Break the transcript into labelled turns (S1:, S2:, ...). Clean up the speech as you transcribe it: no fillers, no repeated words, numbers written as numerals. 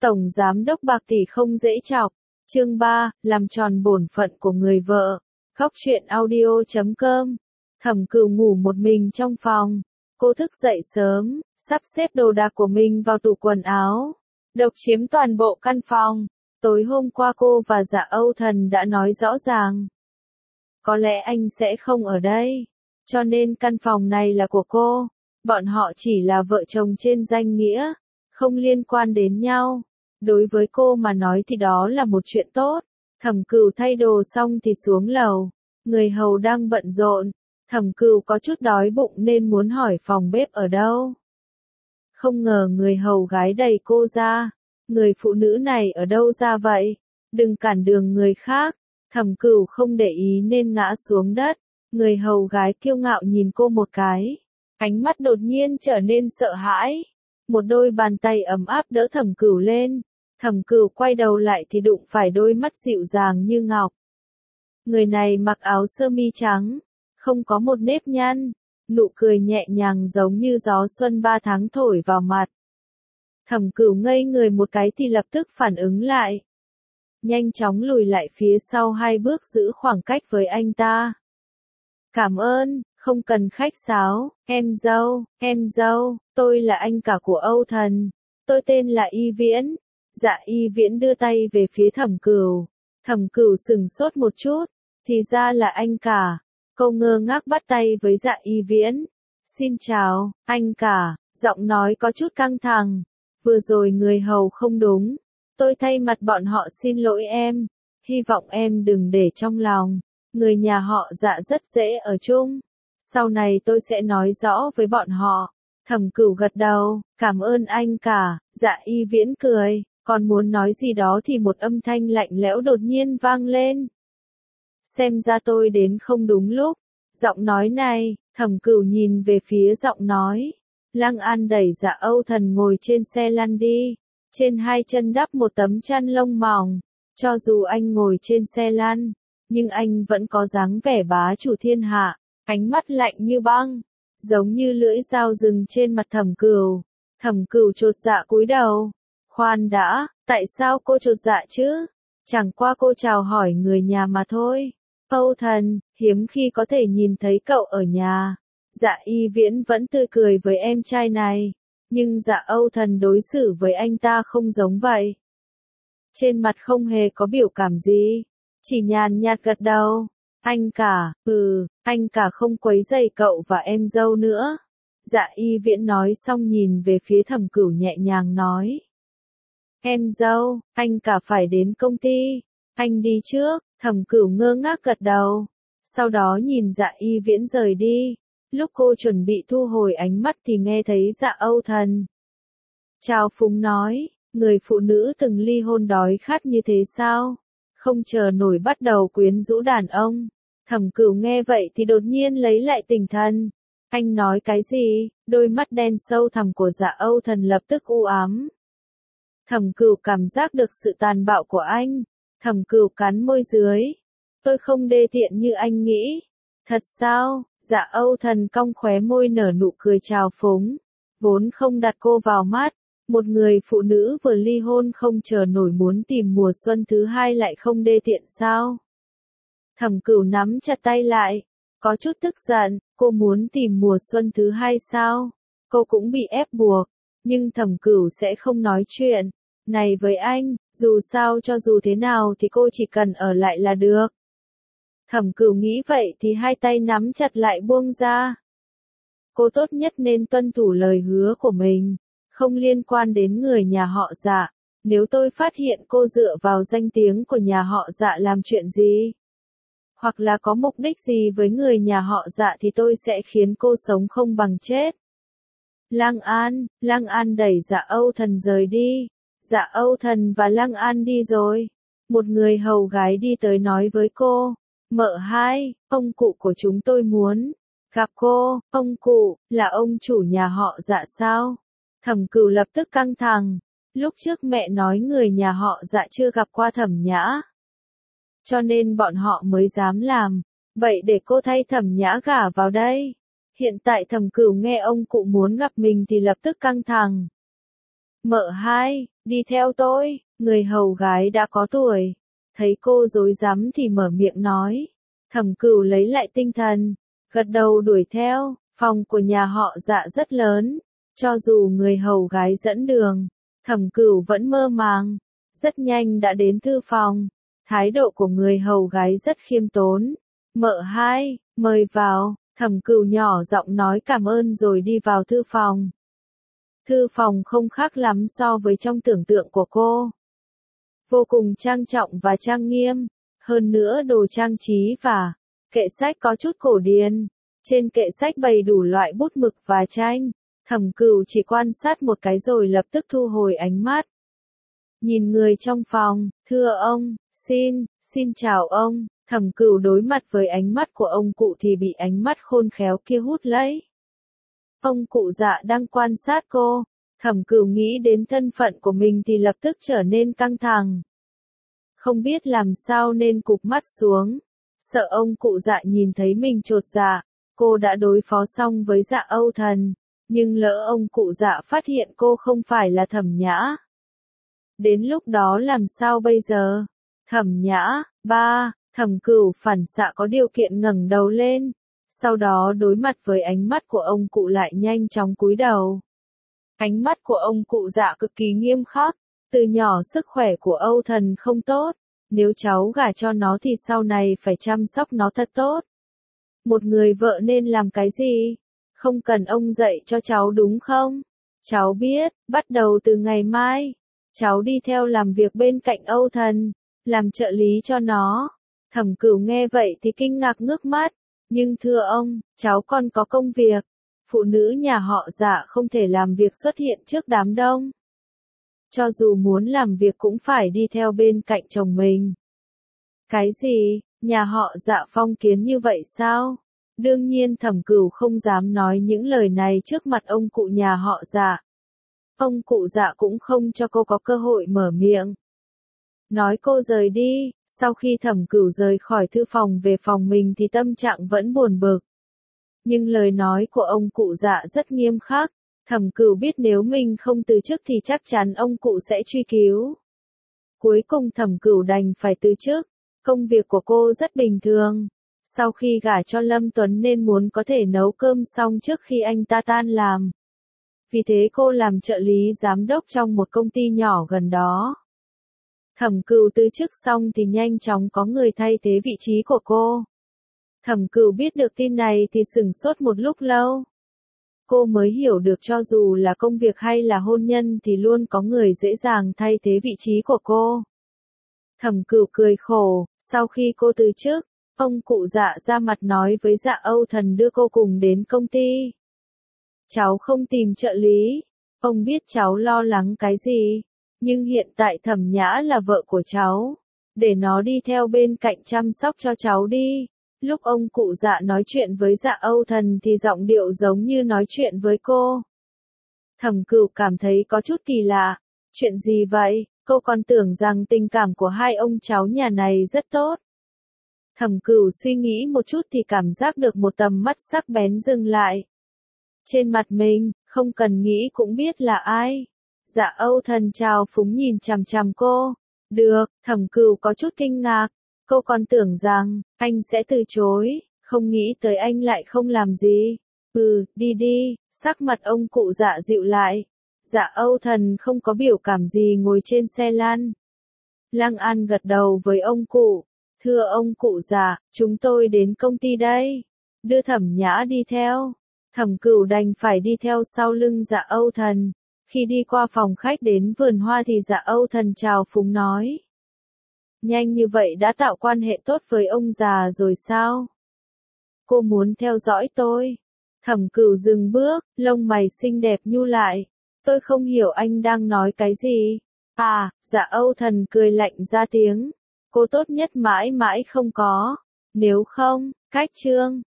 S1: Tổng giám đốc bạc tỷ không dễ chọc. Chương 3, làm tròn bổn phận của người vợ. Góc truyện audio.com. Thẩm Cửu ngủ một mình trong phòng. Cô thức dậy sớm, sắp xếp đồ đạc của mình vào tủ quần áo. Độc chiếm toàn bộ căn phòng. Tối hôm qua cô và Dạ Âu Thần đã nói rõ ràng. Có lẽ anh sẽ không ở đây. Cho nên căn phòng này là của cô. Bọn họ chỉ là vợ chồng trên danh nghĩa, không liên quan đến nhau. Đối với cô mà nói thì đó là một chuyện tốt. Thẩm Cửu thay đồ xong thì xuống lầu. Người hầu đang bận rộn. Thẩm Cửu có chút đói bụng nên muốn hỏi phòng bếp ở đâu. Không ngờ người hầu gái đẩy cô ra. Người phụ nữ này ở đâu ra vậy? Đừng cản đường người khác. Thẩm Cửu không để ý nên ngã xuống đất. Người hầu gái kiêu ngạo nhìn cô một cái. Ánh mắt đột nhiên trở nên sợ hãi. Một đôi bàn tay ấm áp đỡ Thẩm Cửu lên. Thẩm Cửu quay đầu lại thì đụng phải đôi mắt dịu dàng như ngọc. Người này mặc áo sơ mi trắng, không có một nếp nhăn, nụ cười nhẹ nhàng giống như gió xuân 3 tháng thổi vào mặt. Thẩm Cửu ngây người một cái thì lập tức phản ứng lại. Nhanh chóng lùi lại phía sau 2 bước giữ khoảng cách với anh ta. Cảm ơn, không cần khách sáo, em dâu, tôi là anh cả của Âu Thần. Tôi tên là Y Viễn. Dạ Y Viễn đưa tay về phía Thẩm Cửu. Thẩm Cửu sững sốt một chút, thì ra là anh cả. Cô ngơ ngác bắt tay với Dạ Y Viễn. Xin chào, anh cả, giọng nói có chút căng thẳng. Vừa rồi người hầu không đúng. Tôi thay mặt bọn họ xin lỗi em. Hy vọng em đừng để trong lòng. Người nhà họ Dạ rất dễ ở chung. Sau này tôi sẽ nói rõ với bọn họ. Thẩm Cửu gật đầu, cảm ơn anh cả. Dạ Y Viễn cười, còn muốn nói gì đó thì một âm thanh lạnh lẽo đột nhiên vang lên. Xem ra tôi đến không đúng lúc. Giọng nói này, Thẩm Cửu nhìn về phía giọng nói. Lăng An đẩy Dạ Âu Thần ngồi trên xe lăn đi. Trên 2 chân đắp một tấm chăn lông mỏng. Cho dù anh ngồi trên xe lăn, nhưng anh vẫn có dáng vẻ bá chủ thiên hạ. Ánh mắt lạnh như băng, giống như lưỡi dao rừng trên mặt Thẩm Cửu. Thẩm Cửu chột dạ cúi đầu. Khoan đã, tại sao cô chột dạ chứ? Chẳng qua cô chào hỏi người nhà mà thôi. Âu Thần, hiếm khi có thể nhìn thấy cậu ở nhà. Dạ Y Viễn vẫn tươi cười với em trai này. Nhưng Dạ Âu Thần đối xử với anh ta không giống vậy. Trên mặt không hề có biểu cảm gì. Chỉ nhàn nhạt gật đầu. Anh cả, anh cả không quấy rầy cậu và em dâu nữa. Dạ Y Viễn nói xong nhìn về phía Thẩm Cửu nhẹ nhàng nói. Em dâu, anh cả phải đến công ty. Anh đi trước. Thẩm Cửu ngơ ngác gật đầu. Sau đó nhìn Dạ Y Viễn rời đi. Lúc cô chuẩn bị thu hồi ánh mắt thì nghe thấy Dạ Âu Thần chào phúng nói, người phụ nữ từng ly hôn đói khát như thế sao? Không chờ nổi bắt đầu quyến rũ đàn ông. Thẩm Cửu nghe vậy thì đột nhiên lấy lại tinh thần. Anh nói cái gì? Đôi mắt đen sâu thẳm của Dạ Âu Thần lập tức u ám. Thẩm Cửu cảm giác được sự tàn bạo của anh. Thẩm Cửu cắn môi dưới. Tôi không đê tiện như anh nghĩ. Thật sao? Dạ Âu Thần cong khóe môi nở nụ cười trào phúng. Vốn không đặt cô vào mắt. Một người phụ nữ vừa ly hôn không chờ nổi muốn tìm mùa xuân thứ hai lại không đê tiện sao? Thẩm Cửu nắm chặt tay lại. Có chút tức giận, cô muốn tìm mùa xuân thứ hai sao? Cô cũng bị ép buộc. Nhưng Thẩm Cửu sẽ không nói chuyện này với anh, dù sao cho dù thế nào thì cô chỉ cần ở lại là được. Thẩm Cửu nghĩ vậy thì 2 tay nắm chặt lại buông ra. Cô tốt nhất nên tuân thủ lời hứa của mình, không liên quan đến người nhà họ Dạ. Nếu tôi phát hiện cô dựa vào danh tiếng của nhà họ Dạ làm chuyện gì, hoặc là có mục đích gì với người nhà họ Dạ thì tôi sẽ khiến cô sống không bằng chết. Lăng An đẩy Dạ Âu Thần rời đi. Dạ Âu Thần và Lăng An đi rồi. Một người hầu gái đi tới nói với cô. Mợ hai, ông cụ của chúng tôi muốn gặp cô. Ông cụ, là ông chủ nhà họ Dạ sao? Thẩm Cửu lập tức căng thẳng. Lúc trước mẹ nói người nhà họ Dạ chưa gặp qua Thẩm Nhã. Cho nên bọn họ mới dám làm. Vậy để cô thay Thẩm Nhã gả vào đây. Hiện tại Thẩm Cửu nghe ông cụ muốn gặp mình thì lập tức căng thẳng. Mợ hai, đi theo tôi, người hầu gái đã có tuổi. Thấy cô rối rắm thì mở miệng nói. Thẩm Cửu lấy lại tinh thần, gật đầu đuổi theo. Phòng của nhà họ Dạ rất lớn, cho dù người hầu gái dẫn đường, Thẩm Cửu vẫn mơ màng. Rất nhanh đã đến thư phòng, thái độ của người hầu gái rất khiêm tốn. Mợ hai, mời vào, Thẩm Cửu nhỏ giọng nói cảm ơn rồi đi vào thư phòng. Thư phòng không khác lắm so với trong tưởng tượng của cô. Vô cùng trang trọng và trang nghiêm, hơn nữa đồ trang trí và kệ sách có chút cổ điển. Trên kệ sách bày đủ loại bút mực và tranh. Thẩm Cửu chỉ quan sát một cái rồi lập tức thu hồi ánh mắt. Nhìn người trong phòng, thưa ông, xin chào ông. Thẩm Cửu đối mặt với ánh mắt của ông cụ thì bị ánh mắt khôn khéo kia hút lấy. Ông cụ Dạ đang quan sát cô. Thẩm Cửu nghĩ đến thân phận của mình thì lập tức trở nên căng thẳng. Không biết làm sao nên cụp mắt xuống. Sợ ông cụ Dạ nhìn thấy mình chột dạ. Cô đã đối phó xong với Dạ Âu Thần. Nhưng lỡ ông cụ Dạ phát hiện cô không phải là Thẩm Nhã. Đến lúc đó làm sao bây giờ? Thẩm Nhã, ba, Thẩm Cửu phản xạ có điều kiện ngẩng đầu lên. Sau đó đối mặt với ánh mắt của ông cụ lại nhanh chóng cúi đầu. Ánh mắt của ông cụ Dạ cực kỳ nghiêm khắc. Từ nhỏ sức khỏe của Âu Thần không tốt. Nếu cháu gả cho nó thì sau này phải chăm sóc nó thật tốt. Một người vợ nên làm cái gì? Không cần ông dạy cho cháu đúng không? Cháu biết, bắt đầu từ ngày mai, cháu đi theo làm việc bên cạnh Âu Thần, làm trợ lý cho nó. Thẩm Cửu nghe vậy thì kinh ngạc ngước mắt. Nhưng thưa ông, cháu còn có công việc. Phụ nữ nhà họ Dạ không thể làm việc xuất hiện trước đám đông. Cho dù muốn làm việc cũng phải đi theo bên cạnh chồng mình. Cái gì? Nhà họ Dạ phong kiến như vậy sao? Đương nhiên Thẩm Cửu không dám nói những lời này trước mặt ông cụ nhà họ Dạ. Ông cụ Dạ cũng không cho cô có cơ hội mở miệng. Nói cô rời đi. Sau khi Thẩm Cửu rời khỏi thư phòng về phòng mình thì tâm trạng vẫn buồn bực. Nhưng lời nói của ông cụ Dạ rất nghiêm khắc. Thẩm Cửu biết nếu mình không từ chức thì chắc chắn ông cụ sẽ truy cứu. Cuối cùng Thẩm Cửu đành phải từ chức. Công việc của cô rất bình thường. Sau khi gả cho Lâm Tuấn nên muốn có thể nấu cơm xong trước khi anh ta tan làm. Vì thế cô làm trợ lý giám đốc trong một công ty nhỏ gần đó. Thẩm Cửu từ chức xong thì nhanh chóng có người thay thế vị trí của cô. Thẩm Cửu biết được tin này thì sửng sốt một lúc lâu. Cô mới hiểu được cho dù là công việc hay là hôn nhân thì luôn có người dễ dàng thay thế vị trí của cô. Thẩm Cửu cười khổ, sau khi cô từ chức, ông cụ Dạ ra mặt nói với Dạ Âu Thần đưa cô cùng đến công ty. Cháu không tìm trợ lý, ông biết cháu lo lắng cái gì, nhưng hiện tại Thẩm Nhã là vợ của cháu, để nó đi theo bên cạnh chăm sóc cho cháu đi. Lúc ông cụ Dạ nói chuyện với Dạ Âu Thần thì giọng điệu giống như nói chuyện với cô. Thẩm Cửu cảm thấy có chút kỳ lạ. Chuyện gì vậy? Cô còn tưởng rằng tình cảm của hai ông cháu nhà này rất tốt. Thẩm Cửu suy nghĩ một chút thì cảm giác được một tầm mắt sắc bén dừng lại. Trên mặt mình, không cần nghĩ cũng biết là ai. Dạ Âu Thần trào phúng nhìn chằm chằm cô. Được, Thẩm Cửu có chút kinh ngạc. Cô còn tưởng rằng, anh sẽ từ chối, không nghĩ tới anh lại không làm gì. Đi đi, sắc mặt ông cụ Dạ dịu lại. Dạ Âu Thần không có biểu cảm gì ngồi trên xe lăn. Lăng An gật đầu với ông cụ. Thưa ông cụ Dạ, chúng tôi đến công ty đây. Đưa Thẩm Nhã đi theo. Thẩm Cửu đành phải đi theo sau lưng Dạ Âu Thần. Khi đi qua phòng khách đến vườn hoa thì Dạ Âu Thần chào phúng nói. Nhanh như vậy đã tạo quan hệ tốt với ông già rồi sao? Cô muốn theo dõi tôi. Thẩm Cửu dừng bước, lông mày xinh đẹp nhu lại. Tôi không hiểu anh đang nói cái gì. Dạ Âu Thần cười lạnh ra tiếng. Cô tốt nhất mãi mãi không có. Nếu không, cách chương.